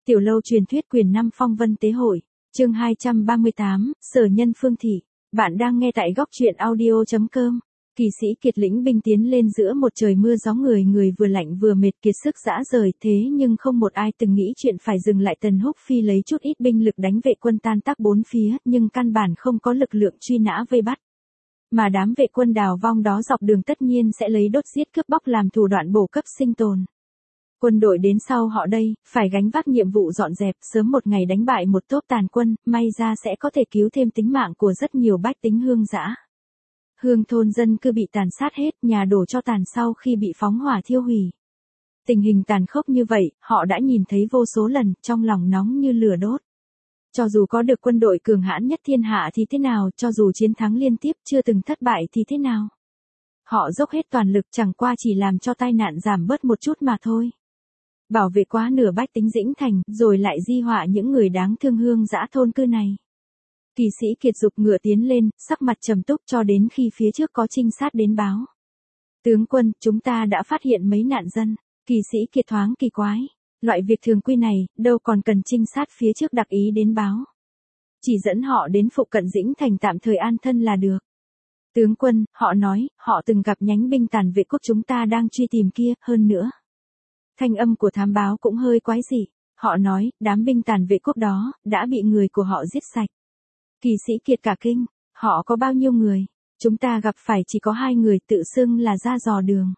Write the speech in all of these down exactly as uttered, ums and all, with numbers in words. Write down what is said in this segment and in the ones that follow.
Tiểu lâu truyền thuyết quyền năm phong vân tế hội, chương hai trăm ba mươi tám, Sở Nhân Phương Thị. Bạn đang nghe tại góc truyện audio chấm com. Kỳ sĩ Kiệt lĩnh binh tiến lên giữa một trời mưa gió, người người vừa lạnh vừa mệt kiệt sức rã rời, thế nhưng không một ai từng nghĩ chuyện phải dừng lại. Tần Húc Phi lấy chút ít binh lực đánh vệ quân tan tác bốn phía, nhưng căn bản không có lực lượng truy nã vây bắt. Mà đám vệ quân đào vong đó dọc đường tất nhiên sẽ lấy đốt giết cướp bóc làm thủ đoạn bổ cấp sinh tồn. Quân đội đến sau họ đây, phải gánh vác nhiệm vụ dọn dẹp, sớm một ngày đánh bại một tốp tàn quân, may ra sẽ có thể cứu thêm tính mạng của rất nhiều bách tính hương dã. Hương thôn dân cư bị tàn sát hết, nhà đổ cho tàn sau khi bị phóng hỏa thiêu hủy. Tình hình tàn khốc như vậy, họ đã nhìn thấy vô số lần, trong lòng nóng như lửa đốt. Cho dù có được quân đội cường hãn nhất thiên hạ thì thế nào, cho dù chiến thắng liên tiếp chưa từng thất bại thì thế nào. Họ dốc hết toàn lực chẳng qua chỉ làm cho tai nạn giảm bớt một chút mà thôi. Bảo vệ quá nửa bách tính Dĩnh Thành, rồi lại di họa những người đáng thương hương dã thôn cư này. Kỳ sĩ Kiệt giục ngựa tiến lên, sắc mặt trầm túc cho đến khi phía trước có trinh sát đến báo. Tướng quân, chúng ta đã phát hiện mấy nạn dân. Kỳ sĩ Kiệt thoáng kỳ quái. Loại việc thường quy này, đâu còn cần trinh sát phía trước đặc ý đến báo. Chỉ dẫn họ đến phụ cận Dĩnh Thành tạm thời an thân là được. Tướng quân, họ nói, họ từng gặp nhánh binh tàn vệ quốc chúng ta đang truy tìm kia, hơn nữa. Thanh âm của thám báo cũng hơi quái dị. Họ nói, đám binh tàn vệ quốc đó, đã bị người của họ giết sạch. Kỳ sĩ Kiệt cả kinh, họ có bao nhiêu người? Chúng ta gặp phải chỉ có hai người tự xưng là ra dò đường.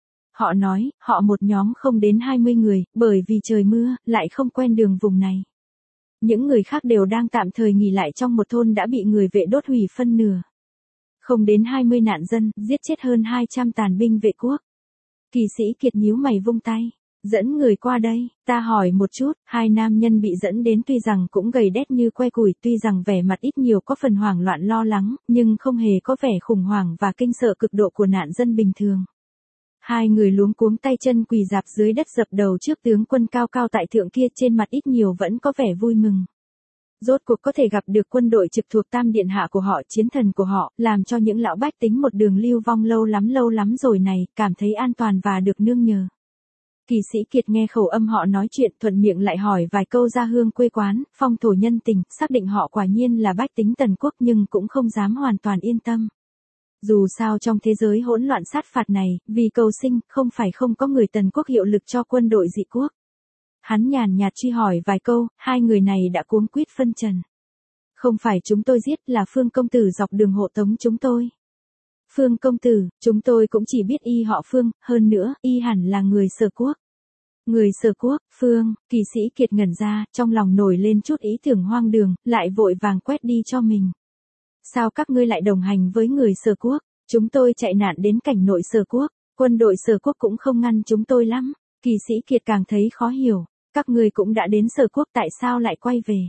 Họ nói, họ một nhóm không đến hai mươi người, bởi vì trời mưa, lại không quen đường vùng này. Những người khác đều đang tạm thời nghỉ lại trong một thôn đã bị người vệ đốt hủy phân nửa. Không đến hai mươi nạn dân, giết chết hơn hai trăm tàn binh vệ quốc. Kỳ sĩ Kiệt nhíu mày vung tay. Dẫn người qua đây, ta hỏi một chút. Hai nam nhân bị dẫn đến tuy rằng cũng gầy đét như que củi, tuy rằng vẻ mặt ít nhiều có phần hoảng loạn lo lắng, nhưng không hề có vẻ khủng hoảng và kinh sợ cực độ của nạn dân bình thường. Hai người luống cuống tay chân quỳ rạp dưới đất dập đầu trước tướng quân cao cao tại thượng kia, trên mặt ít nhiều vẫn có vẻ vui mừng. Rốt cuộc có thể gặp được quân đội trực thuộc Tam Điện Hạ của họ, chiến thần của họ, làm cho những lão bách tính một đường lưu vong lâu lắm lâu lắm rồi này, cảm thấy an toàn và được nương nhờ. Kỳ sĩ Kiệt nghe khẩu âm họ nói chuyện, thuận miệng lại hỏi vài câu gia hương quê quán, phong thổ nhân tình, xác định họ quả nhiên là bách tính Tần quốc, nhưng cũng không dám hoàn toàn yên tâm. Dù sao trong thế giới hỗn loạn sát phạt này, vì cầu sinh, không phải không có người Tần quốc hiệu lực cho quân đội dị quốc. Hắn nhàn nhạt truy hỏi vài câu, hai người này đã cuống quýt phân trần. Không phải chúng tôi giết, là Phương công tử dọc đường hộ tống chúng tôi. Phương công tử, chúng tôi cũng chỉ biết y họ Phương, hơn nữa, y hẳn là người Sở quốc. Người Sở quốc, Phương, kỳ sĩ Kiệt ngẩn ra, trong lòng nổi lên chút ý tưởng hoang đường, lại vội vàng quét đi cho mình. Sao các ngươi lại đồng hành với người Sở quốc? Chúng tôi chạy nạn đến cảnh nội Sở quốc, quân đội Sở quốc cũng không ngăn chúng tôi lắm. Kỳ sĩ Kiệt càng thấy khó hiểu, các ngươi cũng đã đến Sở quốc, tại sao lại quay về?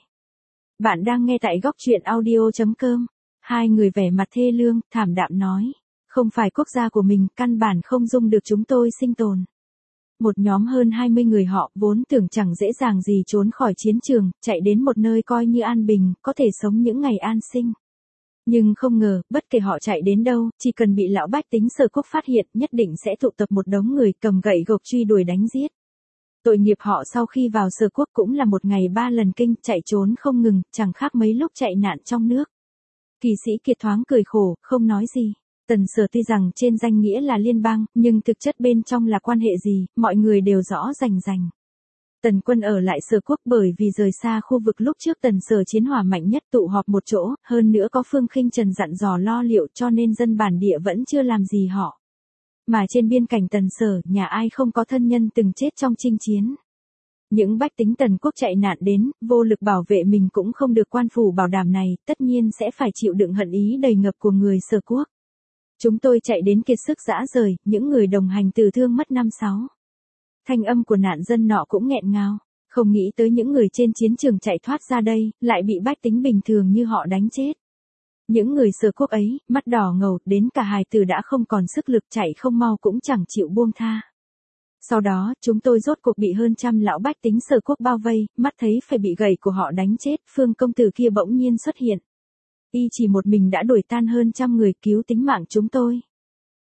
Bạn đang nghe tại góc truyện audio chấm com. Hai người vẻ mặt thê lương, thảm đạm nói. Không phải quốc gia của mình, căn bản không dung được chúng tôi sinh tồn. Một nhóm hơn hai mươi người họ, vốn tưởng chẳng dễ dàng gì trốn khỏi chiến trường, chạy đến một nơi coi như an bình, có thể sống những ngày an sinh. Nhưng không ngờ, bất kể họ chạy đến đâu, chỉ cần bị lão bách tính Sở quốc phát hiện, nhất định sẽ tụ tập một đống người cầm gậy gộc truy đuổi đánh giết. Tội nghiệp họ sau khi vào Sở quốc cũng là một ngày ba lần kinh, chạy trốn không ngừng, chẳng khác mấy lúc chạy nạn trong nước. Kỳ sĩ Kiệt thoáng cười khổ, không nói gì. Tần Sở tuy rằng trên danh nghĩa là liên bang, nhưng thực chất bên trong là quan hệ gì, mọi người đều rõ rành rành. Tần quân ở lại Sở quốc bởi vì rời xa khu vực lúc trước Tần Sở chiến hỏa mạnh nhất tụ họp một chỗ, hơn nữa có Phương Khinh Trần dặn dò lo liệu, cho nên dân bản địa vẫn chưa làm gì họ. Mà trên biên cảnh Tần Sở, nhà ai không có thân nhân từng chết trong chinh chiến. Những bách tính Tần quốc chạy nạn đến, vô lực bảo vệ mình cũng không được quan phủ bảo đảm này, tất nhiên sẽ phải chịu đựng hận ý đầy ngập của người Sở quốc. Chúng tôi chạy đến kiệt sức rã rời, những người đồng hành tử thương mất năm sáu. Thanh âm của nạn dân nọ cũng nghẹn ngào, không nghĩ tới những người trên chiến trường chạy thoát ra đây, lại bị bách tính bình thường như họ đánh chết. Những người Sở quốc ấy, mắt đỏ ngầu, đến cả hài tử đã không còn sức lực, chạy không mau cũng chẳng chịu buông tha. Sau đó, chúng tôi rốt cuộc bị hơn trăm lão bách tính Sở quốc bao vây, mắt thấy phải bị gậy của họ đánh chết, Phương công tử kia bỗng nhiên xuất hiện. Y chỉ một mình đã đuổi tan hơn trăm người, cứu tính mạng chúng tôi.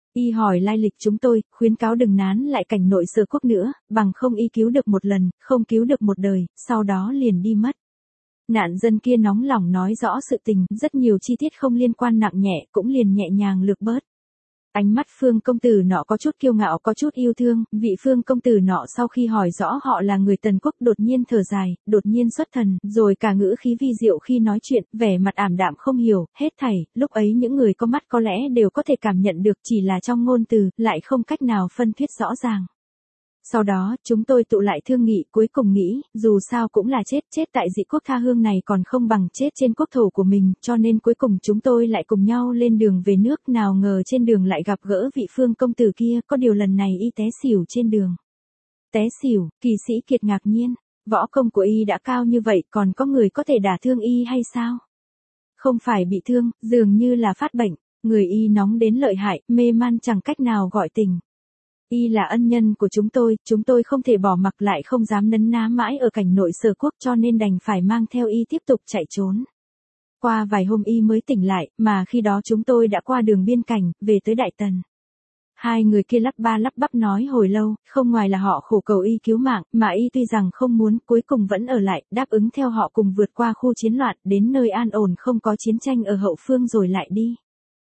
Y hỏi lai lịch chúng tôi, khuyến cáo đừng nán lại cảnh nội Sở Quốc nữa, bằng không y cứu được một lần, không cứu được một đời, sau đó liền đi mất. Nạn dân kia nóng lòng nói rõ sự tình, rất nhiều chi tiết không liên quan nặng nhẹ, cũng liền nhẹ nhàng lược bớt. Ánh mắt Phương công tử nọ có chút kiêu ngạo có chút yêu thương, vị Phương công tử nọ sau khi hỏi rõ họ là người Tần Quốc đột nhiên thở dài, đột nhiên xuất thần, rồi cả ngữ khí vi diệu khi nói chuyện, vẻ mặt ảm đạm không hiểu, hết thảy, lúc ấy những người có mắt có lẽ đều có thể cảm nhận được, chỉ là trong ngôn từ, lại không cách nào phân thuyết rõ ràng. Sau đó, chúng tôi tụ lại thương nghị, cuối cùng nghĩ, dù sao cũng là chết, chết tại dị quốc tha hương này còn không bằng chết trên quốc thổ của mình, cho nên cuối cùng chúng tôi lại cùng nhau lên đường về nước, nào ngờ trên đường lại gặp gỡ vị Phương công tử kia, có điều lần này y té xỉu trên đường. Té xỉu, Kỳ Sĩ Kiệt ngạc nhiên, võ công của y đã cao như vậy, còn có người có thể đả thương y hay sao? Không phải bị thương, dường như là phát bệnh, người y nóng đến lợi hại, mê man chẳng cách nào gọi tình. Y là ân nhân của chúng tôi, chúng tôi không thể bỏ mặc lại không dám nấn ná mãi ở cảnh nội Sở Quốc cho nên đành phải mang theo y tiếp tục chạy trốn. Qua vài hôm y mới tỉnh lại, mà khi đó chúng tôi đã qua đường biên cảnh, về tới Đại Tần. Hai người kia lắp ba lắp bắp nói hồi lâu, không ngoài là họ khổ cầu y cứu mạng, mà y tuy rằng không muốn, cuối cùng vẫn ở lại, đáp ứng theo họ cùng vượt qua khu chiến loạn, đến nơi an ổn không có chiến tranh ở hậu phương rồi lại đi.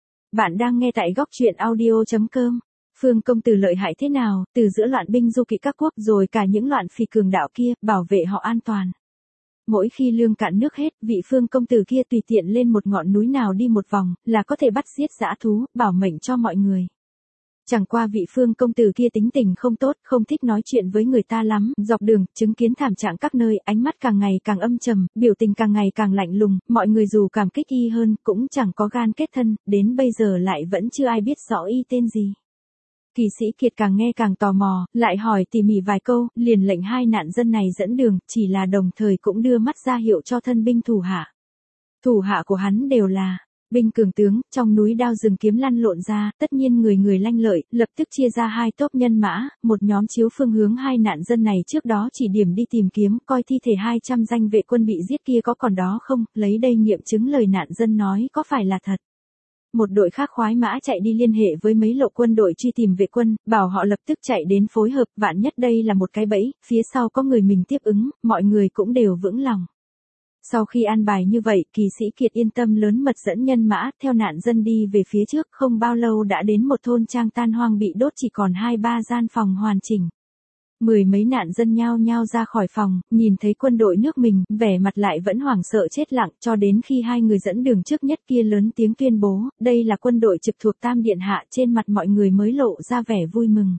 Bạn đang nghe tại góc truyện audio chấm com. Phương công tử lợi hại thế nào, từ giữa loạn binh du kỵ các quốc rồi cả những loạn phỉ cường đạo kia, bảo vệ họ an toàn. Mỗi khi lương cạn nước hết, vị Phương công tử kia tùy tiện lên một ngọn núi nào đi một vòng, là có thể bắt giết dã thú, bảo mệnh cho mọi người. Chẳng qua vị Phương công tử kia tính tình không tốt, không thích nói chuyện với người ta lắm, dọc đường, chứng kiến thảm trạng các nơi, ánh mắt càng ngày càng âm trầm, biểu tình càng ngày càng lạnh lùng, mọi người dù cảm kích y hơn, cũng chẳng có gan kết thân, đến bây giờ lại vẫn chưa ai biết rõ y tên gì. Kỳ Sĩ Kiệt càng nghe càng tò mò, lại hỏi tỉ mỉ vài câu, liền lệnh hai nạn dân này dẫn đường, chỉ là đồng thời cũng đưa mắt ra hiệu cho thân binh thủ hạ. Thủ hạ của hắn đều là binh cường tướng, trong núi đao rừng kiếm lăn lộn ra, tất nhiên người người lanh lợi, lập tức chia ra hai tốp nhân mã, một nhóm chiếu phương hướng hai nạn dân này trước đó chỉ điểm đi tìm kiếm, coi thi thể hai trăm danh vệ quân bị giết kia có còn đó không, lấy đây nghiệm chứng lời nạn dân nói có phải là thật. Một đội khác khoái mã chạy đi liên hệ với mấy lộ quân đội truy tìm vệ quân, bảo họ lập tức chạy đến phối hợp, vạn nhất đây là một cái bẫy, phía sau có người mình tiếp ứng, mọi người cũng đều vững lòng. Sau khi an bài như vậy, Kỳ Sĩ Kiệt yên tâm lớn mật dẫn nhân mã, theo nạn dân đi về phía trước, không bao lâu đã đến một thôn trang tan hoang bị đốt chỉ còn hai ba gian phòng hoàn chỉnh. Mười mấy nạn dân nhao nhao ra khỏi phòng, nhìn thấy quân đội nước mình, vẻ mặt lại vẫn hoảng sợ chết lặng, cho đến khi hai người dẫn đường trước nhất kia lớn tiếng tuyên bố, đây là quân đội trực thuộc Tam Điện Hạ, trên mặt mọi người mới lộ ra vẻ vui mừng.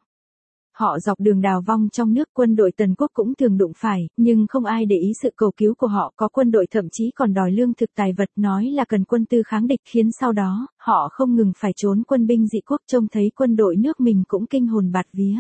Họ dọc đường đào vong trong nước, quân đội Tần Quốc cũng thường đụng phải, nhưng không ai để ý sự cầu cứu của họ, có quân đội thậm chí còn đòi lương thực tài vật, nói là cần quân tư kháng địch, khiến sau đó, họ không ngừng phải trốn quân binh dị quốc, trông thấy quân đội nước mình cũng kinh hồn bạt vía.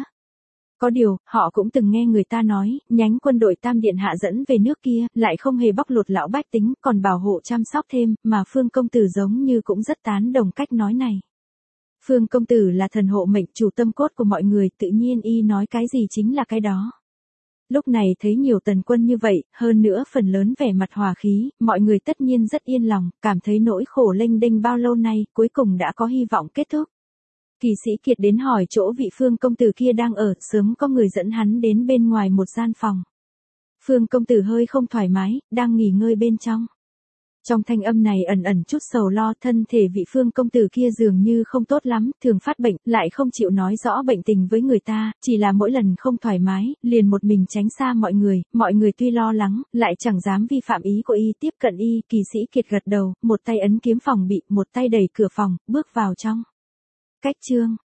Có điều, họ cũng từng nghe người ta nói, nhánh quân đội Tam Điện Hạ dẫn về nước kia, lại không hề bóc lột lão bách tính, còn bảo hộ chăm sóc thêm, mà Phương công tử giống như cũng rất tán đồng cách nói này. Phương công tử là thần hộ mệnh, chủ tâm cốt của mọi người, tự nhiên y nói cái gì chính là cái đó. Lúc này thấy nhiều tần quân như vậy, hơn nữa phần lớn vẻ mặt hòa khí, mọi người tất nhiên rất yên lòng, cảm thấy nỗi khổ lênh đênh bao lâu nay, cuối cùng đã có hy vọng kết thúc. Kỳ Sĩ Kiệt đến hỏi chỗ vị Phương công tử kia đang ở, sớm có người dẫn hắn đến bên ngoài một gian phòng. Phương công tử hơi không thoải mái, đang nghỉ ngơi bên trong. Trong thanh âm này ẩn ẩn chút sầu lo, thân thể vị Phương công tử kia dường như không tốt lắm, thường phát bệnh, lại không chịu nói rõ bệnh tình với người ta, chỉ là mỗi lần không thoải mái, liền một mình tránh xa mọi người, mọi người tuy lo lắng, lại chẳng dám vi phạm ý của y, tiếp cận y. Kỳ Sĩ Kiệt gật đầu, một tay ấn kiếm phòng bị, một tay đẩy cửa phòng, bước vào trong. Cách chương